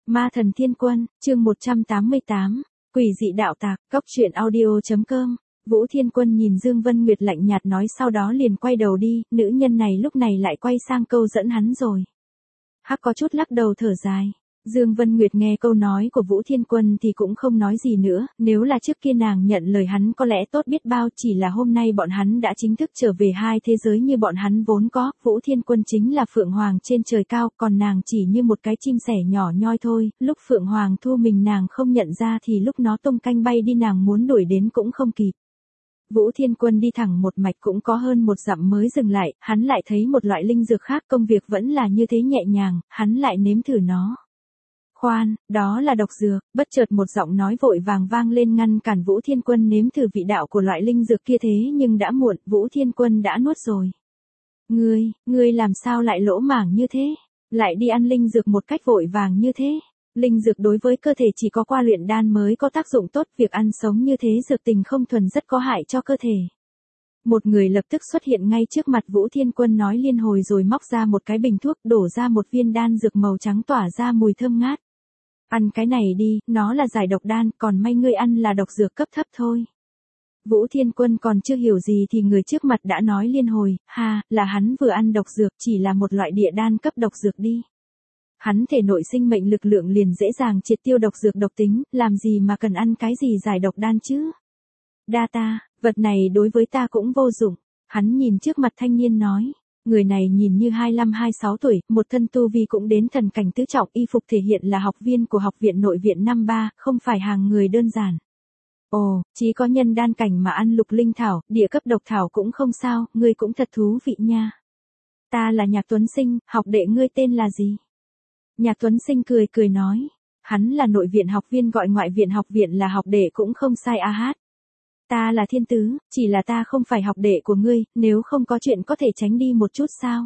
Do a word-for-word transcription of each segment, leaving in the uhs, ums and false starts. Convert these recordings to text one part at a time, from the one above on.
Ma thần thiên quân, chương một trăm tám mươi tám, quỷ dị đạo tạc, cốc truyện audio.com. Vũ Thiên Quân nhìn Dương Vân Nguyệt lạnh nhạt nói sau đó liền quay đầu đi, nữ nhân này lúc này lại quay sang câu dẫn hắn rồi. Hắc có chút lắc đầu thở dài. Dương Vân Nguyệt nghe câu nói của Vũ Thiên Quân thì cũng không nói gì nữa, nếu là trước kia nàng nhận lời hắn có lẽ tốt biết bao, chỉ là hôm nay bọn hắn đã chính thức trở về hai thế giới như bọn hắn vốn có, Vũ Thiên Quân chính là Phượng Hoàng trên trời cao, còn nàng chỉ như một cái chim sẻ nhỏ nhoi thôi, lúc Phượng Hoàng thu mình nàng không nhận ra thì lúc nó tung canh bay đi nàng muốn đuổi đến cũng không kịp. Vũ Thiên Quân đi thẳng một mạch cũng có hơn một dặm mới dừng lại, hắn lại thấy một loại linh dược khác, công việc vẫn là như thế nhẹ nhàng, hắn lại nếm thử nó. Khoan, đó là độc dược, bất chợt một giọng nói vội vàng vang lên ngăn cản Vũ Thiên Quân nếm thử vị đạo của loại linh dược kia, thế nhưng đã muộn, Vũ Thiên Quân đã nuốt rồi. Ngươi, ngươi làm sao lại lỗ mãng như thế? Lại đi ăn linh dược một cách vội vàng như thế? Linh dược đối với cơ thể chỉ có qua luyện đan mới có tác dụng tốt, việc ăn sống như thế dược tình không thuần rất có hại cho cơ thể. Một người lập tức xuất hiện ngay trước mặt Vũ Thiên Quân nói liên hồi rồi móc ra một cái bình thuốc, đổ ra một viên đan dược màu trắng tỏa ra mùi thơm ngát. Ăn cái này đi, nó là giải độc đan, còn may ngươi ăn là độc dược cấp thấp thôi. Vũ Thiên Quân còn chưa hiểu gì thì người trước mặt đã nói liên hồi, ha, là hắn vừa ăn độc dược, chỉ là một loại địa đan cấp độc dược đi. Hắn thể nội sinh mệnh lực lượng liền dễ dàng triệt tiêu độc dược độc tính, làm gì mà cần ăn cái gì giải độc đan chứ? Đa ta, vật này đối với ta cũng vô dụng. Hắn nhìn trước mặt thanh niên nói. Người này nhìn như hai mươi lăm hai mươi sáu tuổi, một thân tu vi cũng đến thần cảnh tứ trọng, y phục thể hiện là học viên của học viện nội viện năm ba, không phải hàng người đơn giản. Ồ, chỉ có nhân đan cảnh mà ăn lục linh thảo, địa cấp độc thảo cũng không sao, ngươi cũng thật thú vị nha. Ta là Nhạc Tuấn Sinh, học đệ ngươi tên là gì? Nhạc Tuấn Sinh cười cười nói. Hắn là nội viện học viên, gọi ngoại viện học viện là học đệ cũng không sai a hát. Ta là Thiên Tứ, chỉ là ta không phải học đệ của ngươi, nếu không có chuyện có thể tránh đi một chút sao?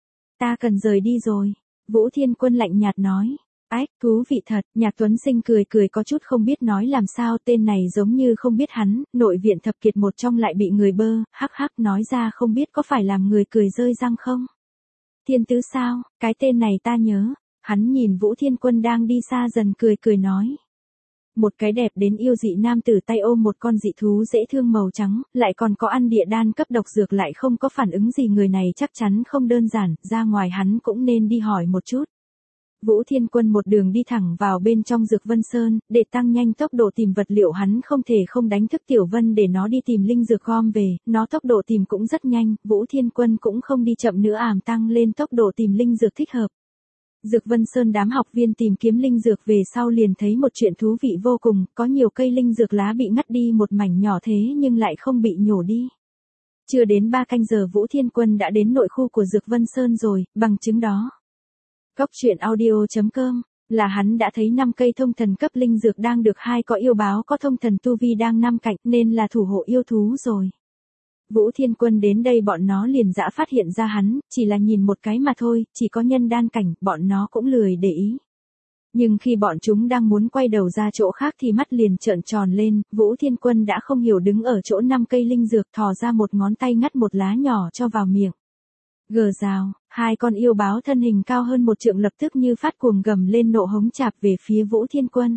Ta cần rời đi rồi. Vũ Thiên Quân lạnh nhạt nói. Ách, thú vị thật, Nhạc Tuấn Sinh cười cười có chút không biết nói làm sao, tên này giống như không biết hắn, nội viện thập kiệt một trong lại bị người bơ, hắc hắc nói ra không biết có phải làm người cười rơi răng không? Thiên Tứ sao, cái tên này ta nhớ. Hắn nhìn Vũ Thiên Quân đang đi xa dần cười cười nói. Một cái đẹp đến yêu dị nam tử tay ôm một con dị thú dễ thương màu trắng, lại còn có ăn địa đan cấp độc dược lại không có phản ứng gì, người này chắc chắn không đơn giản, ra ngoài hắn cũng nên đi hỏi một chút. Vũ Thiên Quân một đường đi thẳng vào bên trong Dược Vân Sơn, để tăng nhanh tốc độ tìm vật liệu hắn không thể không đánh thức Tiểu Vân để nó đi tìm linh dược gom về, nó tốc độ tìm cũng rất nhanh, Vũ Thiên Quân cũng không đi chậm nữa ảm tăng lên tốc độ tìm linh dược thích hợp. Dược Vân Sơn đám học viên tìm kiếm linh dược về sau liền thấy một chuyện thú vị vô cùng, có nhiều cây linh dược lá bị ngắt đi một mảnh nhỏ thế nhưng lại không bị nhổ đi. Chưa đến ba canh giờ Vũ Thiên Quân đã đến nội khu của Dược Vân Sơn rồi, bằng chứng đó. Cốc truyện audio.com, là hắn đã thấy năm cây thông thần cấp linh dược đang được hai có yêu báo có thông thần tu vi đang năm cạnh nên là thủ hộ yêu thú rồi. Vũ Thiên Quân đến đây bọn nó liền dã phát hiện ra hắn, chỉ là nhìn một cái mà thôi, chỉ có nhân đan cảnh, bọn nó cũng lười để ý. Nhưng khi bọn chúng đang muốn quay đầu ra chỗ khác thì mắt liền trợn tròn lên, Vũ Thiên Quân đã không hiểu đứng ở chỗ năm cây linh dược thò ra một ngón tay ngắt một lá nhỏ cho vào miệng. Gờ rào, hai con yêu báo thân hình cao hơn một trượng lập tức như phát cuồng gầm lên nộ hống chạp về phía Vũ Thiên Quân.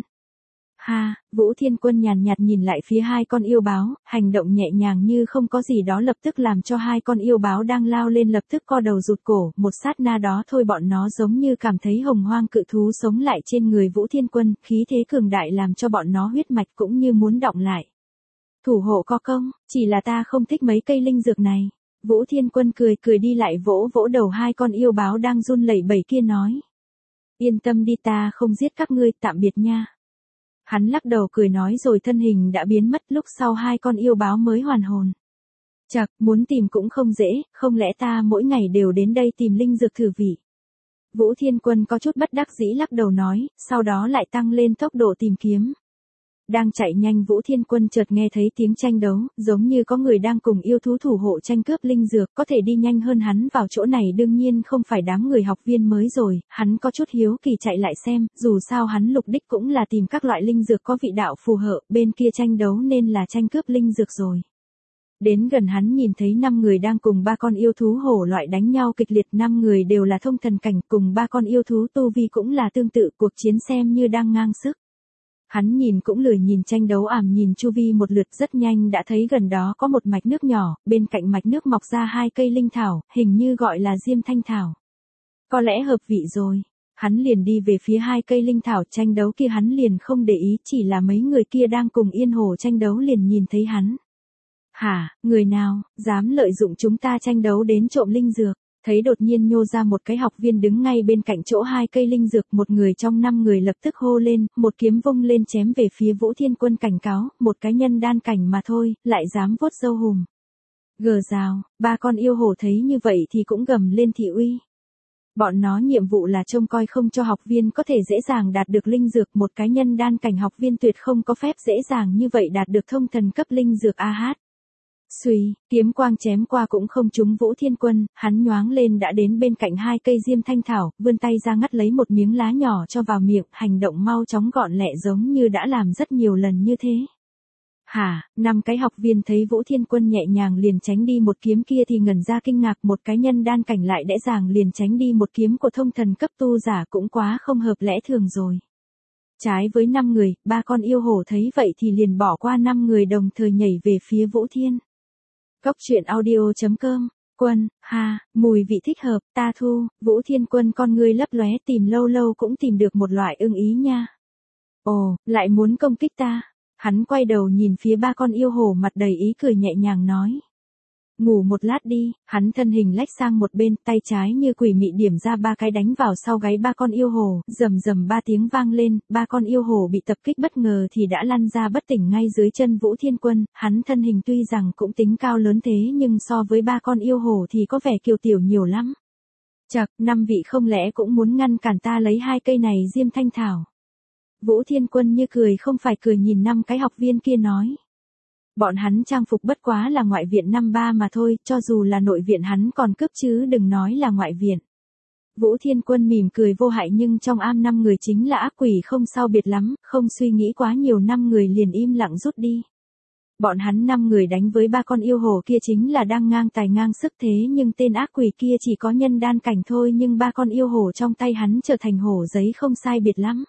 Ha, Vũ Thiên Quân nhàn nhạt nhìn lại phía hai con yêu báo, hành động nhẹ nhàng như không có gì đó lập tức làm cho hai con yêu báo đang lao lên lập tức co đầu rụt cổ, một sát na đó thôi bọn nó giống như cảm thấy hồng hoang cự thú sống lại trên người Vũ Thiên Quân, khí thế cường đại làm cho bọn nó huyết mạch cũng như muốn động lại. Thủ hộ có công, chỉ là ta không thích mấy cây linh dược này. Vũ Thiên Quân cười cười đi lại vỗ vỗ đầu hai con yêu báo đang run lẩy bẩy kia nói. Yên tâm đi, ta không giết các ngươi, tạm biệt nha. Hắn lắc đầu cười nói rồi thân hình đã biến mất, lúc sau hai con yêu báo mới hoàn hồn. Chậc, muốn tìm cũng không dễ, không lẽ ta mỗi ngày đều đến đây tìm linh dược thử vị. Vũ Thiên Quân có chút bất đắc dĩ lắc đầu nói, sau đó lại tăng lên tốc độ tìm kiếm. Đang chạy nhanh Vũ Thiên Quân chợt nghe thấy tiếng tranh đấu, giống như có người đang cùng yêu thú thủ hộ tranh cướp linh dược, có thể đi nhanh hơn hắn vào chỗ này đương nhiên không phải đám người học viên mới rồi, hắn có chút hiếu kỳ chạy lại xem, dù sao hắn mục đích cũng là tìm các loại linh dược có vị đạo phù hợp, bên kia tranh đấu nên là tranh cướp linh dược rồi. Đến gần hắn nhìn thấy năm người đang cùng ba con yêu thú hổ loại đánh nhau kịch liệt, năm người đều là thông thần cảnh, cùng ba con yêu thú tu vi cũng là tương tự, cuộc chiến xem như đang ngang sức. Hắn nhìn cũng lười nhìn tranh đấu ảm nhìn chu vi một lượt, rất nhanh đã thấy gần đó có một mạch nước nhỏ, bên cạnh mạch nước mọc ra hai cây linh thảo, hình như gọi là diêm thanh thảo. Có lẽ hợp vị rồi. Hắn liền đi về phía hai cây linh thảo, tranh đấu kia hắn liền không để ý, chỉ là mấy người kia đang cùng Yên Hổ tranh đấu liền nhìn thấy hắn. Hả, người nào, dám lợi dụng chúng ta tranh đấu đến trộm linh dược? Thấy đột nhiên nhô ra một cái học viên đứng ngay bên cạnh chỗ hai cây linh dược, một người trong năm người lập tức hô lên, một kiếm vung lên chém về phía Vũ Thiên Quân, cảnh cáo, một cái nhân đan cảnh mà thôi, lại dám vuốt râu hùm. Gờ rào, ba con yêu hổ thấy như vậy thì cũng gầm lên thị uy. Bọn nó nhiệm vụ là trông coi không cho học viên có thể dễ dàng đạt được linh dược, một cái nhân đan cảnh học viên tuyệt không có phép dễ dàng như vậy đạt được thông thần cấp linh dược a hát. Xuy, kiếm quang chém qua cũng không trúng Vũ Thiên Quân, hắn nhoáng lên đã đến bên cạnh hai cây diêm thanh thảo, vươn tay ra ngắt lấy một miếng lá nhỏ cho vào miệng, hành động mau chóng gọn lẹ giống như đã làm rất nhiều lần như thế. Hả, năm cái học viên thấy Vũ Thiên Quân nhẹ nhàng liền tránh đi một kiếm kia thì ngẩn ra kinh ngạc, một cái nhân đan cảnh lại dễ dàng liền tránh đi một kiếm của thông thần cấp tu giả cũng quá không hợp lẽ thường rồi. Trái với năm người, ba con yêu hổ thấy vậy thì liền bỏ qua năm người đồng thời nhảy về phía Vũ Thiên. Cốc truyện audio chấm com, Quân, ha, mùi vị thích hợp, ta thu, Vũ Thiên Quân con ngươi lấp lóe, tìm lâu lâu cũng tìm được một loại ưng ý nha. Ồ, lại muốn công kích ta. Hắn quay đầu nhìn phía ba con yêu hổ, mặt đầy ý cười nhẹ nhàng nói. Ngủ một lát đi, hắn thân hình lách sang một bên, tay trái như quỷ mị điểm ra ba cái đánh vào sau gáy ba con yêu hổ, rầm rầm ba tiếng vang lên, ba con yêu hổ bị tập kích bất ngờ thì đã lăn ra bất tỉnh ngay dưới chân Vũ Thiên Quân, hắn thân hình tuy rằng cũng tính cao lớn thế nhưng so với ba con yêu hổ thì có vẻ kiều tiểu nhiều lắm. Chậc, năm vị không lẽ cũng muốn ngăn cản ta lấy hai cây này diêm thanh thảo. Vũ Thiên Quân như cười không phải cười nhìn năm cái học viên kia nói. Bọn hắn trang phục bất quá là ngoại viện năm ba mà thôi, cho dù là nội viện hắn còn cướp chứ đừng nói là ngoại viện. Vũ Thiên Quân mỉm cười vô hại nhưng trong am năm người chính là ác quỷ không sao biệt lắm, không suy nghĩ quá nhiều, năm người liền im lặng rút đi. Bọn hắn năm người đánh với ba con yêu hổ kia chính là đang ngang tài ngang sức thế nhưng tên ác quỷ kia chỉ có nhân đan cảnh thôi nhưng ba con yêu hổ trong tay hắn trở thành hổ giấy không sai biệt lắm.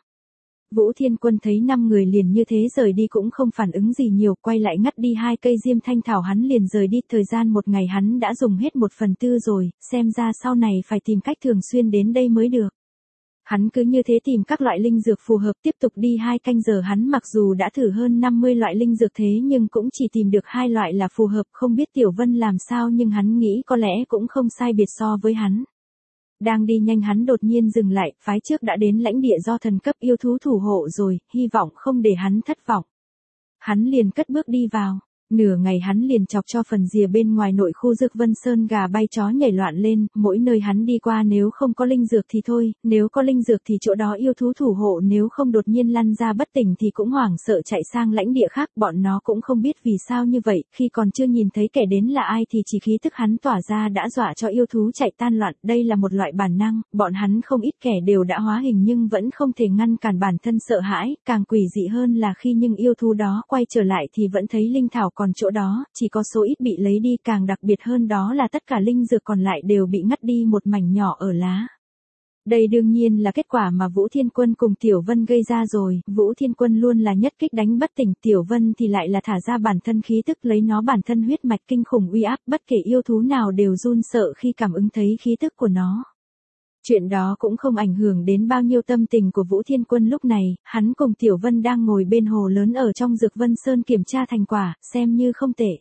Vũ Thiên Quân thấy năm người liền như thế rời đi cũng không phản ứng gì nhiều, quay lại ngắt đi hai cây diêm thanh thảo hắn liền rời đi, thời gian một ngày hắn đã dùng hết một phần tư rồi, xem ra sau này phải tìm cách thường xuyên đến đây mới được. Hắn cứ như thế tìm các loại linh dược phù hợp, tiếp tục đi hai canh giờ, hắn mặc dù đã thử hơn năm mươi loại linh dược thế nhưng cũng chỉ tìm được hai loại là phù hợp, không biết Tiểu Vân làm sao nhưng hắn nghĩ có lẽ cũng không sai biệt so với hắn. Đang đi nhanh hắn đột nhiên dừng lại, phái trước đã đến lãnh địa do thần cấp yêu thú thủ hộ rồi, hy vọng không để hắn thất vọng. Hắn liền cất bước đi vào. Nửa ngày hắn liền chọc cho phần rìa bên ngoài nội khu Dược Vân Sơn gà bay chó nhảy loạn lên, mỗi nơi hắn đi qua nếu không có linh dược thì thôi, nếu có linh dược thì chỗ đó yêu thú thủ hộ, nếu không đột nhiên lăn ra bất tỉnh thì cũng hoảng sợ chạy sang lãnh địa khác, bọn nó cũng không biết vì sao như vậy, khi còn chưa nhìn thấy kẻ đến là ai thì chỉ khí tức hắn tỏa ra đã dọa cho yêu thú chạy tan loạn, đây là một loại bản năng, bọn hắn không ít kẻ đều đã hóa hình nhưng vẫn không thể ngăn cản bản thân sợ hãi, càng quỷ dị hơn là khi nhưng yêu thú đó quay trở lại thì vẫn thấy linh thảo còn chỗ đó, chỉ có số ít bị lấy đi, càng đặc biệt hơn đó là tất cả linh dược còn lại đều bị ngắt đi một mảnh nhỏ ở lá. Đây đương nhiên là kết quả mà Vũ Thiên Quân cùng Tiểu Vân gây ra rồi, Vũ Thiên Quân luôn là nhất kích đánh bất tỉnh, Tiểu Vân thì lại là thả ra bản thân khí tức lấy nó bản thân huyết mạch kinh khủng uy áp, bất kể yêu thú nào đều run sợ khi cảm ứng thấy khí tức của nó. Chuyện đó cũng không ảnh hưởng đến bao nhiêu tâm tình của Vũ Thiên Quân lúc này, hắn cùng Tiểu Vân đang ngồi bên hồ lớn ở trong Dược Vân Sơn kiểm tra thành quả, xem như không tệ.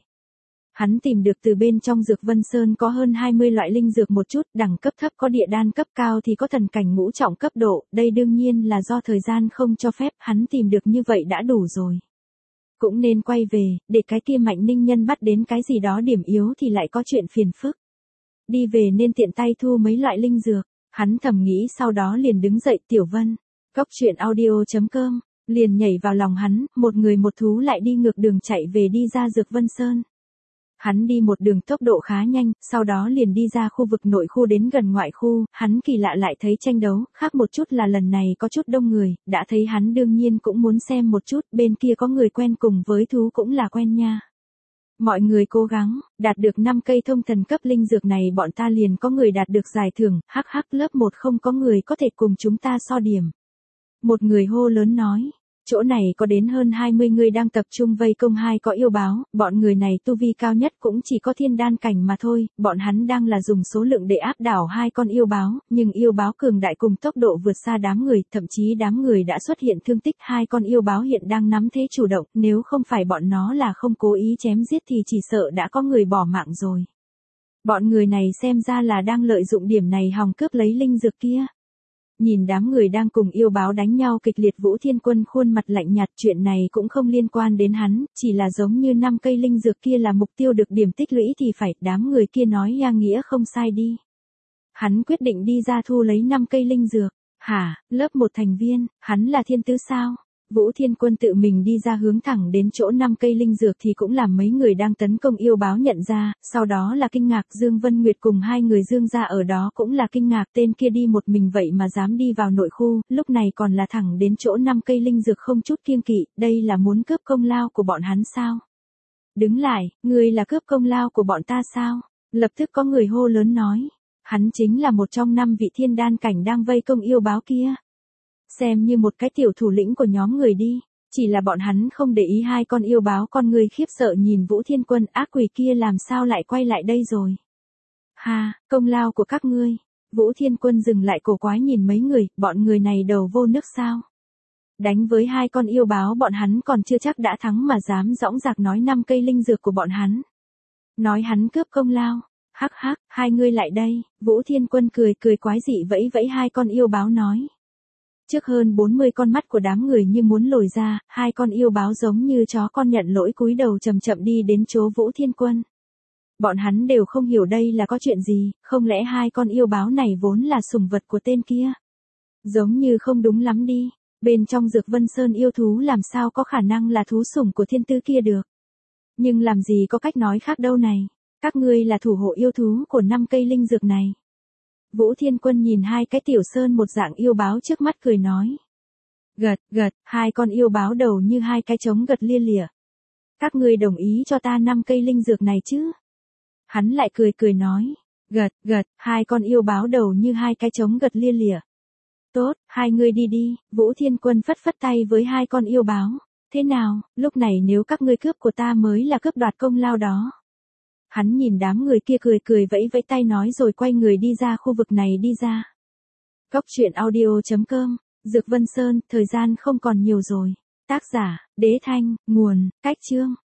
Hắn tìm được từ bên trong Dược Vân Sơn có hơn hai mươi loại linh dược, một chút đẳng cấp thấp có địa đan, cấp cao thì có thần cảnh ngũ trọng cấp độ, đây đương nhiên là do thời gian không cho phép, hắn tìm được như vậy đã đủ rồi. Cũng nên quay về, để cái kia Mạnh Ninh Nhân bắt đến cái gì đó điểm yếu thì lại có chuyện phiền phức. Đi về nên tiện tay thu mấy loại linh dược. Hắn thầm nghĩ sau đó liền đứng dậy. Tiểu Vân, cốc truyện audio chấm com, liền nhảy vào lòng hắn, một người một thú lại đi ngược đường chạy về đi ra Dược Vân Sơn. Hắn đi một đường tốc độ khá nhanh, sau đó liền đi ra khu vực nội khu đến gần ngoại khu, hắn kỳ lạ lại thấy tranh đấu, khác một chút là lần này có chút đông người, đã thấy hắn đương nhiên cũng muốn xem một chút, bên kia có người quen cùng với thú cũng là quen nha. Mọi người cố gắng, đạt được năm cây thông thần cấp linh dược này bọn ta liền có người đạt được giải thưởng, hắc hắc lớp một không có người có thể cùng chúng ta so điểm. Một người hô lớn nói, chỗ này có đến hơn hai mươi người đang tập trung vây công hai có yêu báo, bọn người này tu vi cao nhất cũng chỉ có thiên đan cảnh mà thôi, bọn hắn đang là dùng số lượng để áp đảo hai con yêu báo, nhưng yêu báo cường đại cùng tốc độ vượt xa đám người, thậm chí đám người đã xuất hiện thương tích, hai con yêu báo hiện đang nắm thế chủ động, nếu không phải bọn nó là không cố ý chém giết thì chỉ sợ đã có người bỏ mạng rồi. Bọn người này xem ra là đang lợi dụng điểm này hòng cướp lấy linh dược kia. Nhìn đám người đang cùng yêu báo đánh nhau kịch liệt, Vũ Thiên Quân khuôn mặt lạnh nhạt, chuyện này cũng không liên quan đến hắn, chỉ là giống như năm cây linh dược kia là mục tiêu được điểm tích lũy thì phải, đám người kia nói ya nghĩa không sai đi. Hắn quyết định đi ra thu lấy năm cây linh dược. Hả, lớp một thành viên, hắn là thiên tứ sao? Vũ Thiên Quân tự mình đi ra hướng thẳng đến chỗ năm cây linh dược thì cũng làm mấy người đang tấn công yêu báo nhận ra, sau đó là kinh ngạc. Dương Vân Nguyệt cùng hai người Dương gia ở đó cũng là kinh ngạc, tên kia đi một mình vậy mà dám đi vào nội khu, lúc này còn là thẳng đến chỗ năm cây linh dược không chút kiêng kỵ, đây là muốn cướp công lao của bọn hắn sao? Đứng lại, ngươi là cướp công lao của bọn ta sao? Lập tức có người hô lớn nói, hắn chính là một trong năm vị thiên đan cảnh đang vây công yêu báo kia. Xem như một cái tiểu thủ lĩnh của nhóm người đi, chỉ là bọn hắn không để ý hai con yêu báo, con người khiếp sợ nhìn Vũ Thiên Quân, ác quỷ kia làm sao lại quay lại đây rồi. Ha, công lao của các ngươi. Vũ Thiên Quân dừng lại cổ quái nhìn mấy người, bọn người này đầu vô nước sao. Đánh với hai con yêu báo bọn hắn còn chưa chắc đã thắng mà dám dõng dạc nói năm cây linh dược của bọn hắn. Nói hắn cướp công lao, hắc hắc, hai ngươi lại đây, Vũ Thiên Quân cười cười quái dị vẫy vẫy hai con yêu báo nói. Trước hơn bốn mươi con mắt của đám người như muốn lồi ra, hai con yêu báo giống như chó con nhận lỗi cúi đầu chậm chậm đi đến chỗ Vũ Thiên Quân. Bọn hắn đều không hiểu đây là có chuyện gì, không lẽ hai con yêu báo này vốn là sủng vật của tên kia? Giống như không đúng lắm đi, bên trong Dược Vân Sơn yêu thú làm sao có khả năng là thú sủng của thiên tư kia được. Nhưng làm gì có cách nói khác đâu này, các ngươi là thủ hộ yêu thú của năm cây linh dược này. Vũ Thiên Quân nhìn hai cái tiểu sơn một dạng yêu báo trước mắt cười nói. Gật, gật, hai con yêu báo đầu như hai cái trống gật lia lịa. Các ngươi đồng ý cho ta năm cây linh dược này chứ? Hắn lại cười cười nói. Gật, gật, hai con yêu báo đầu như hai cái trống gật lia lịa. Tốt, hai ngươi đi đi, Vũ Thiên Quân phất phất tay với hai con yêu báo. Thế nào, lúc này nếu các ngươi cướp của ta mới là cướp đoạt công lao đó. Hắn nhìn đám người kia cười cười vẫy vẫy tay nói rồi quay người đi ra khu vực này đi ra. Góc truyện audio chấm com, Dược Vân Sơn, thời gian không còn nhiều rồi. Tác giả, Đế Thanh, nguồn, Cách Chương.